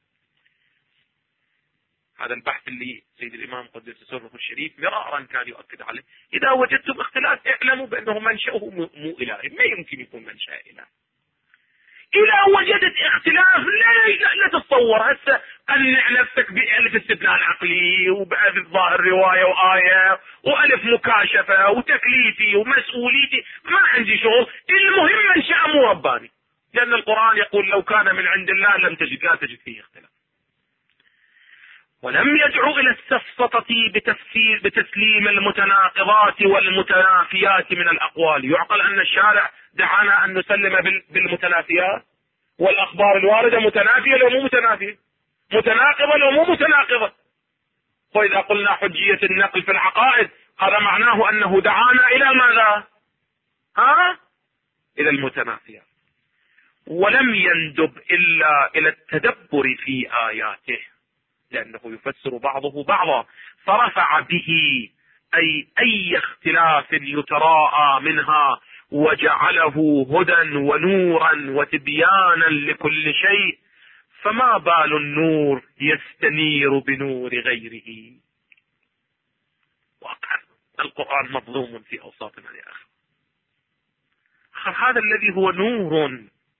A: هذا البحث اللي سيد الإمام قدس سره الشريف مرارا كان يؤكد عليه. إذا وجدتم اختلاف اعلموا بأنه منشأه مو إلهي، ما يمكن يكون منشأ إلهي. إذا وجدت اختلاف لا تتصور هسه قنع نفسك بألف استدلال عقلي وبألف ظاهر رواية وآية وألف مكاشفة وتكليفي ومسؤوليتي، ما عندي شغل. المهم منشأ مو رباني، لأن القرآن يقول لو كان من عند الله لا تجد فيه اختلاف. ولم يدعو إلى السفسطة بتسليم المتناقضات والمتنافيات من الأقوال. يعقل أن الشارع دعانا أن نسلم بالمتنافيات، والأخبار الواردة متنافية لو مو متنافية، متناقضة لو مو متناقضة. وإذا قلنا حجية النقل في العقائد هذا معناه أنه دعانا إلى ماذا؟ إلى المتنافيات. ولم يندب إلا إلى التدبر في آياته، لأنه يفسر بعضه بعضا، فرفع به أي اختلاف يتراءى منها وجعله هدى ونورا وتبيانا لكل شيء، فما بال النور يستنير بنور غيره. واقع القرآن مظلوم في أوساطنا يا أخي. هذا الذي هو نور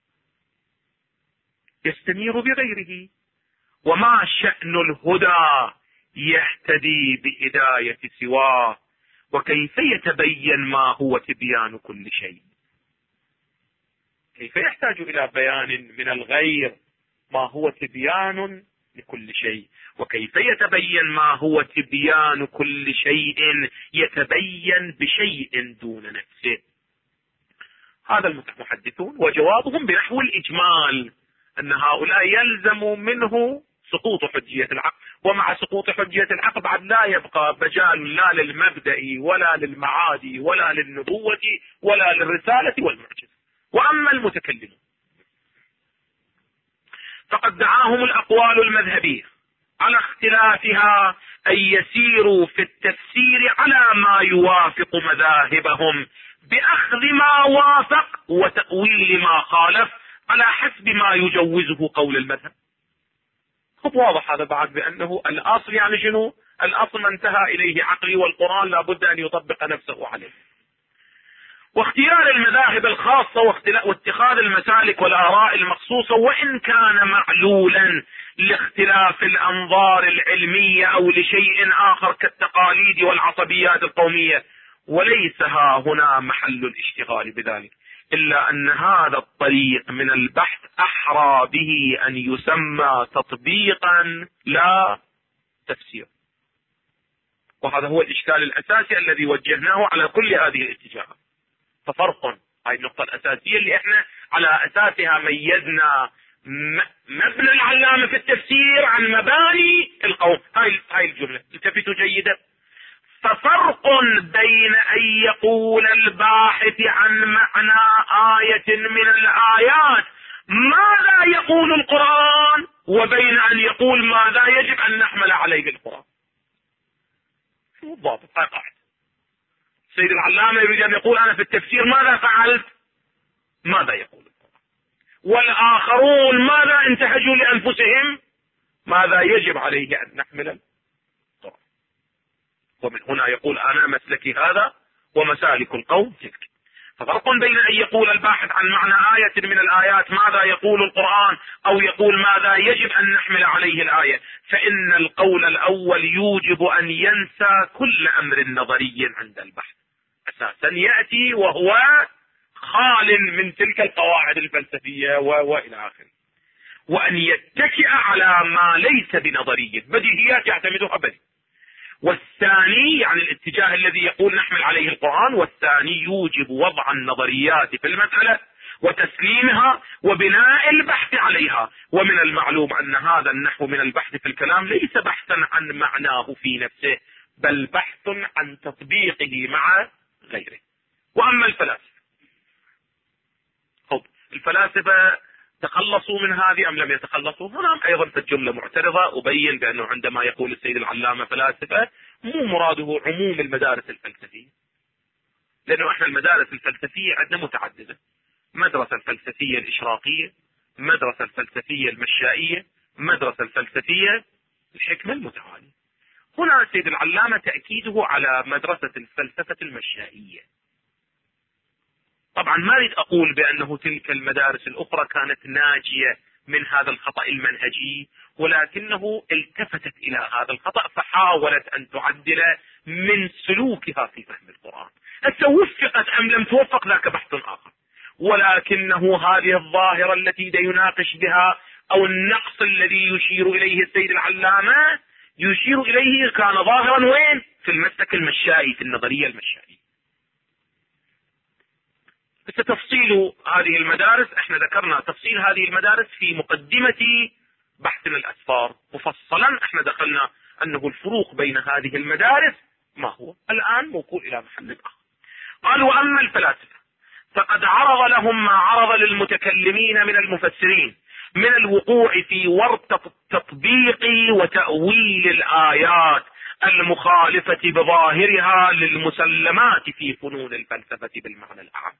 A: يستنير بغيره. وما شأن الهدى يهتدي بهداية سواه، وكيف يتبين ما هو تبيان كل شيء؟ كيف يحتاج إلى بيان من الغير ما هو تبيان لكل شيء. وكيف يتبين ما هو تبيان كل شيء؟ يتبين بشيء دون نفسه. هذا المحدثون وجوابهم بنحو الإجمال أن هؤلاء يلزم منه سقوط حجية العقل، ومع سقوط حجية العقل بعد لا يبقى مجال لا للمبدأ ولا للمعادي ولا للنبوة ولا للرسالة والمعجزة. وأما المتكلمون فقد دعاهم الأقوال المذهبية على اختلافها أن يسيروا في التفسير على ما يوافق مذاهبهم بأخذ ما وافق وتأويل ما خالف على حسب ما يجوزه قول المذهب. خب واضح هذا بعد بأنه الأصل يعني شنو؟ الأصل ما انتهى إليه عقلي، والقرآن لابد أن يطبق نفسه عليه. واختيار المذاهب الخاصة واتخاذ المسالك والآراء المخصوصة وإن كان معلولا لاختلاف الأنظار العلمية أو لشيء آخر كالتقاليد والعصبيات القومية، وليس ها هنا محل الاشتغال بذلك، إلا أن هذا الطريق من البحث أحرى به أن يسمى تطبيقا لا تفسير. وهذا هو الإشكال الأساسي الذي وجهناه على كل هذه الاتجاهات. ففرق، هاي النقطة الأساسية اللي احنا على أساسها ميزنا مبنى العلامة في التفسير عن مباني القوم. هاي الجملة التفتوا جيدا. ففرق بين أن يقول الباحث عن معنى آية من الآيات ماذا يقول القرآن، وبين أن يقول ماذا يجب أن نحمل عليه القرآن. شو الضابط؟ هاي قاعدة. سيد العلامة يريد أن يقول أنا في التفسير ماذا فعلت، ماذا يقول القرآن، والآخرون ماذا انتهجوا لأنفسهم، ماذا يجب عليه أن نحمل القرآن. ومن هنا يقول أنا مسلكي هذا ومسالك القوم تلك. ففرق بين أن يقول الباحث عن معنى آية من الآيات ماذا يقول القرآن، أو يقول ماذا يجب أن نحمل عليه الآية. فإن القول الأول يوجب أن ينسى كل أمر نظري عند البحث، أساسا يأتي وهو خال من تلك القواعد الفلسفية وإلى آخره، وأن يتكئ على ما ليس بنظري، بديهيات يعتمدها بديهي. والثاني يعني الاتجاه الذي يقول نحمل عليه القرآن، والثاني يوجب وضع النظريات في المسألة وتسليمها وبناء البحث عليها. ومن المعلوم أن هذا النحو من البحث في الكلام ليس بحثا عن معناه في نفسه، بل بحث عن تطبيقه مع غيره. وأما الفلاسفة تخلصوا من هذه أم لم يتخلصوا؟ هنا أيضا في الجملة معترضة. أبين بأنه عندما يقول السيد العلامة فلاسفة مو مراده عموم المدارس الفلسفية، لأنه احنا المدارس الفلسفية عندنا متعددة: مدرسة الفلسفية الإشراقية، مدرسة الفلسفية المشائية، مدرسة الفلسفية الحكمة المتعالية. هنا السيد العلامة تأكيده على مدرسة الفلسفة المشائية. طبعا ما أريد أقول بأنه تلك المدارس الأخرى كانت ناجية من هذا الخطأ المنهجي، ولكنه التفتت إلى هذا الخطأ فحاولت أن تعدل من سلوكها في فهم القرآن. هسه وفقت أم لم توفق ذاك بحث آخر، ولكنه هذه الظاهرة التي يناقش بها أو النقص الذي يشير إليه السيد العلامة يشير إليه كان ظاهرا وين؟ في المسلك المشائي، في النظرية المشائية. بس تفصيل هذه المدارس احنا ذكرنا تفصيل هذه المدارس في مقدمة بحثنا الأسفار مفصلا. احنا دخلنا أنه الفروق بين هذه المدارس ما هو الآن موكول إلى محل آخر. قالوا وأما الفلاسفة فقد عرض لهم ما عرض للمتكلمين من المفسرين من الوقوع في ورطة التطبيق وتأويل الآيات المخالفة بظاهرها للمسلمات في فنون الفلسفة بالمعنى الأعم.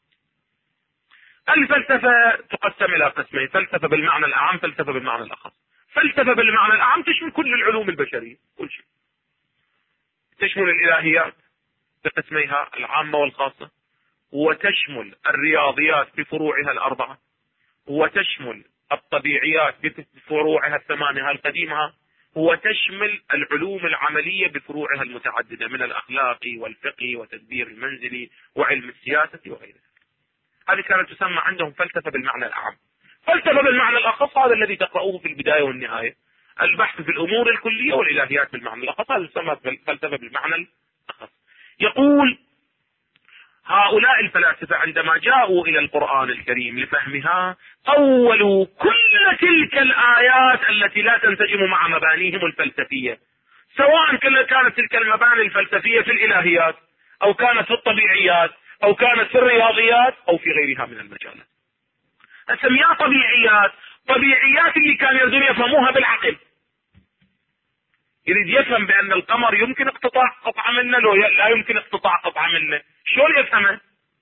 A: الفلسفة تقسم إلى قسمين: فلسفة بالمعنى الأعم، فلسفة بالمعنى الأخص. فلسفة بالمعنى الأعم تشمل كل العلوم البشرية، كل شيء، تشمل الإلهيات بقسميها العامة والخاصة، وتشمل الرياضيات بفروعها الأربعة، وتشمل الطبيعيات بفروعها الثمانية القديمة، وتشمل العلوم العملية بفروعها المتعددة من الأخلاق والفقه وتدبير المنزلي وعلم السياسة وغيرها. هذه كانت تسمى عندهم فلسفة بالمعنى الأعم. فلسفة بالمعنى الأخص هذا الذي تقرأوه في البداية والنهاية: البحث في الأمور الكلية والإلهيات بالمعنى الأخص، هذا يسمى فلسفة بالمعنى الأخص. يقول هؤلاء الفلاسفة عندما جاءوا إلى القرآن الكريم لفهمها أولوا كل تلك الآيات التي لا تنسجم مع مبانيهم الفلسفية، سواء كانت تلك المباني الفلسفية في الإلهيات أو كانت في الطبيعيات أو كانت في الرياضيات أو في غيرها من المجالات. أسميها طبيعيات اللي كانوا يريدون يفهموها بالعقل. يريد يفهم بأن القمر يمكن اقتطاع قطعة منه، لو لا يمكن اقتطاع قطعة منه، شلون يفهمه؟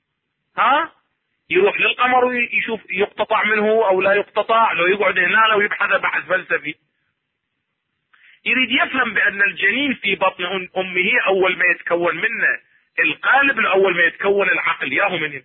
A: يروح للقمر ويشوف يقتطع منه أو لا يقتطع، لو يقعد هنا لو يبحث بحث فلسفي. يريد يفهم بأن الجنين في بطن أمه أول ما يتكون منه القالب، أول ما يتكون العقل ياهو منه،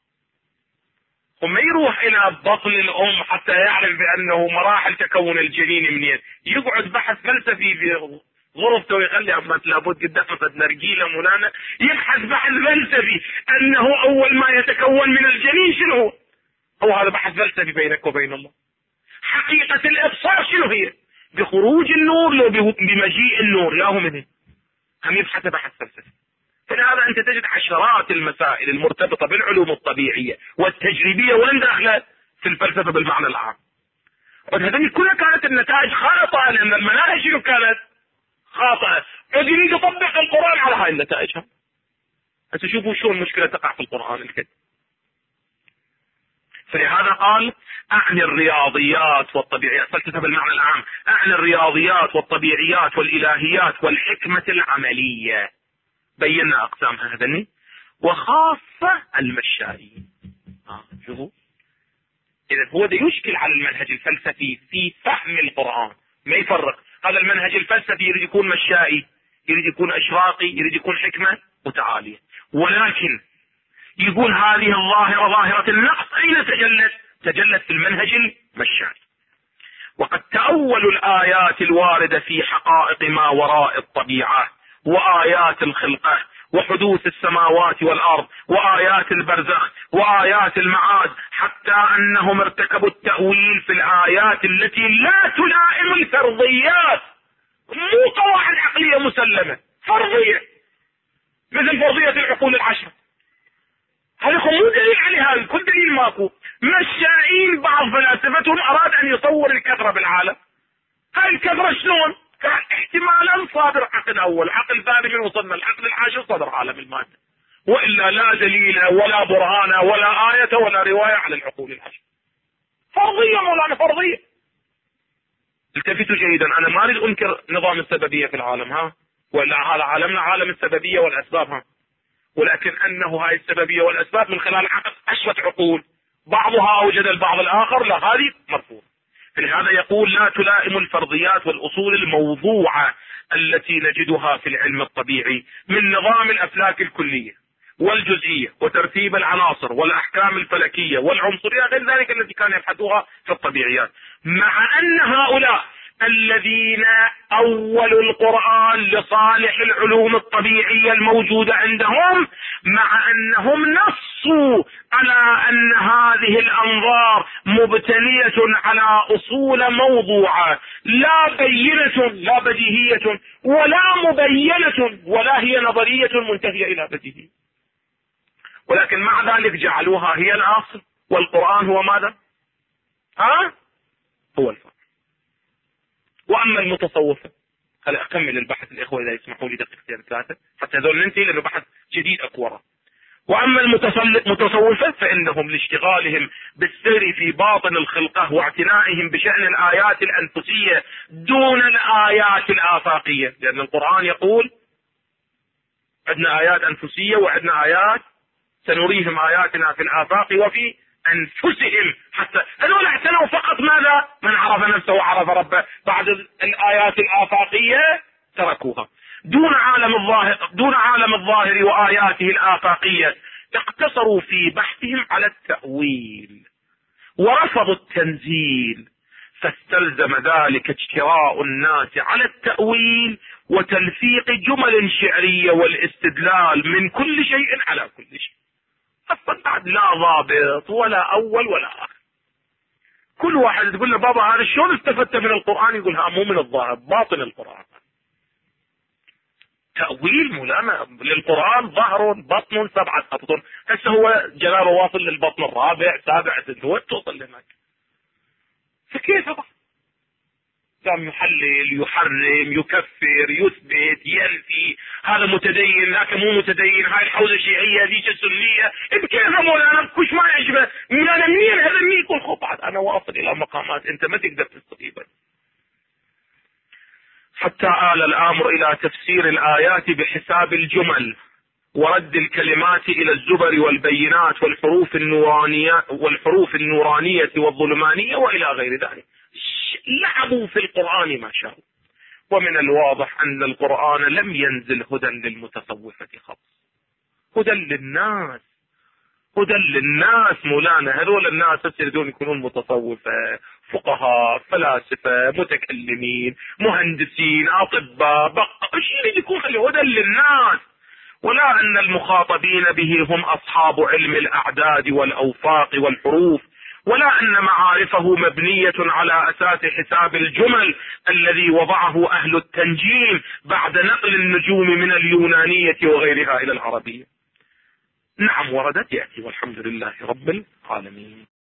A: وما يروح إلى بطن الأم حتى يعرف بأنه مراحل تكون الجنين منين. يقعد بحث فلسفي في غرفته ويخلي أمات لابد قدامه نرجيلة مولانا يبحث بحث فلسفي أنه أول ما يتكون من الجنين شنو هو هذا بحث فلسفي بينك وبين الله. حقيقة الإبصار شنو هي؟ بخروج النور لو بمجيء النور ياهو منه، هم يبحث بحث فلسفي. فلهذا أنت تجد عشرات المسائل المرتبطة بالعلوم الطبيعية والتجريبية وين داخلة في الفلسفة بالمعنى العام. وهذه كلها كانت النتائج خاطئة، لأن المناهج شنو كانت خاطئة، يريد يطبق القرآن على هاي النتائج. هسه شوفوا شو المشكلة تقع في القرآن الكريم. فلهذا قال أعني الرياضيات والطبيعيات، فلسفة بالمعنى العام، أعني الرياضيات والطبيعيات والإلهيات والحكمة العملية، بينا أقسامها هذني، وخاصة المشائين. شوفوا إذا هو ده يشكل على المنهج الفلسفي في فهم القرآن، ما يفرق. هذا المنهج الفلسفي يريد يكون مشائي، يريد يكون أشراقي، يريد يكون حكمة متعالية، ولكن يقول هذه الظاهرة ظاهرة النقص أين تجلت في المنهج المشائي. وقد تأولوا الآيات الواردة في حقائق ما وراء الطبيعة وآيات الخلقة وحدوث السماوات والأرض وآيات البرزخ وآيات المعاد، حتى أنهم ارتكبوا التأويل في الآيات التي لا تلائم الفرضيات، مو قواعد عقلية مسلمة، فرضية، مثل فرضية العقول العشرة. هذا مو دليل عليها، كل دليل ماكو. مشائين بعض فلاسفتهم أراد أن يصور الكثرة بالعالم. هاي الكثرة شلون؟ احتمالا صادر عقل أول، عقل ثاني من وصلنا العقل العاشر صدر عالم المادة، وإلا لا دليل ولا برهان ولا آية ولا رواية على العقول العشر. فرضية مولانا، فرضية. التفتوا جيدا، أنا ما أريد أنكر نظام السببية في العالم، ولا هذا عالمنا عالم السببية والأسباب، ولكن أنه هاي السببية والأسباب من خلال عقل 10 عقول بعضها أوجد البعض الآخر، لا، هذه مرفوض. فلهذا يقول لا تلائم الفرضيات والأصول الموضوعة التي نجدها في العلم الطبيعي من نظام الأفلاك الكلية والجزئية وترتيب العناصر والأحكام الفلكية والعنصرية غير ذلك التي كان يبحثوها في الطبيعيات، مع أن هؤلاء الذين أولوا القرآن لصالح العلوم الطبيعية الموجودة عندهم، مع أنهم نصوا على أن هذه الأنظار مبتنية على أصول موضوعة لا بينة لا بديهية ولا مبينة ولا هي نظرية منتهية إلى بديهية، ولكن مع ذلك جعلوها هي الأصل والقرآن هو ماذا؟ هو الفرق. وأما المتصوفة، خلي أكمل البحث الإخوة إذا يسمحوا لي دقيقتين 3 حتى هذول ننتهي، لأنه بحث جديد أكوره. وأما المتصوفة فإنهم لاشتغالهم بالسير في باطن الخلقة واعتنائهم بشأن الآيات الأنفسية دون الآيات الآفاقية، لأن القرآن يقول عندنا آيات أنفسية وعندنا آيات سنريهم آياتنا في الآفاق وفي أنفسهم، حتى هذول اعتنوا فقط ماذا؟ من عرف نفسه وعرف ربه، بعد الآيات الآفاقية تركوها. دون عالم الظاهر وآياته الآفاقية اقتصروا في بحثهم على التأويل ورفضوا التنزيل، فاستلزم ذلك اجتراء الناس على التأويل وتلفيق جمل شعرية والاستدلال من كل شيء على كل شيء، أصلا بعد لا ضابط ولا أول ولا آخر. كل واحد تقول له بابا هذا شلون استفدت من القرآن، يقول ها مو من الظاهر، باطن القرآن. تأويل مولانا للقرآن ظهر بطن 7 أبطن، هسه هو جلاله واصل للبطن الرابع 7 6 وين توصل لهناك؟ فكيف هذا؟ قام يحلل يحرم يكفر يثبت ينفي، هذا متدين ذاك مو متدين، هاي الحوزة شيعية ذيك سنية، بكيف مولانا كوش ما يعجبه، انا منين هذا مين يقول خب انا واصل الى مقامات انت ما تقدر تستطيبها. حتى آل الامر الى تفسير الايات بحساب الجمل ورد الكلمات الى الزبر والبينات والحروف النورانية والظلمانية والى غير ذلك. لعبوا في القرآن ما شاءوا. ومن الواضح ان القرآن لم ينزل هدى للمتصوفة خاص، هدى للناس، هدى للناس مولانا. هذول الناس يريدون يكونون متصوفة، فقهاء، فلاسفة، متكلمين، مهندسين، اطباء، ايش يريد يكون هدى للناس؟ ولا ان المخاطبين به هم اصحاب علم الاعداد والاوفاق والحروف، ولا ان معارفه مبنية على اساس حساب الجمل الذي وضعه اهل التنجيم بعد نقل النجوم من اليونانية وغيرها الى العربية. نعم وردت يأتي، والحمد لله رب العالمين.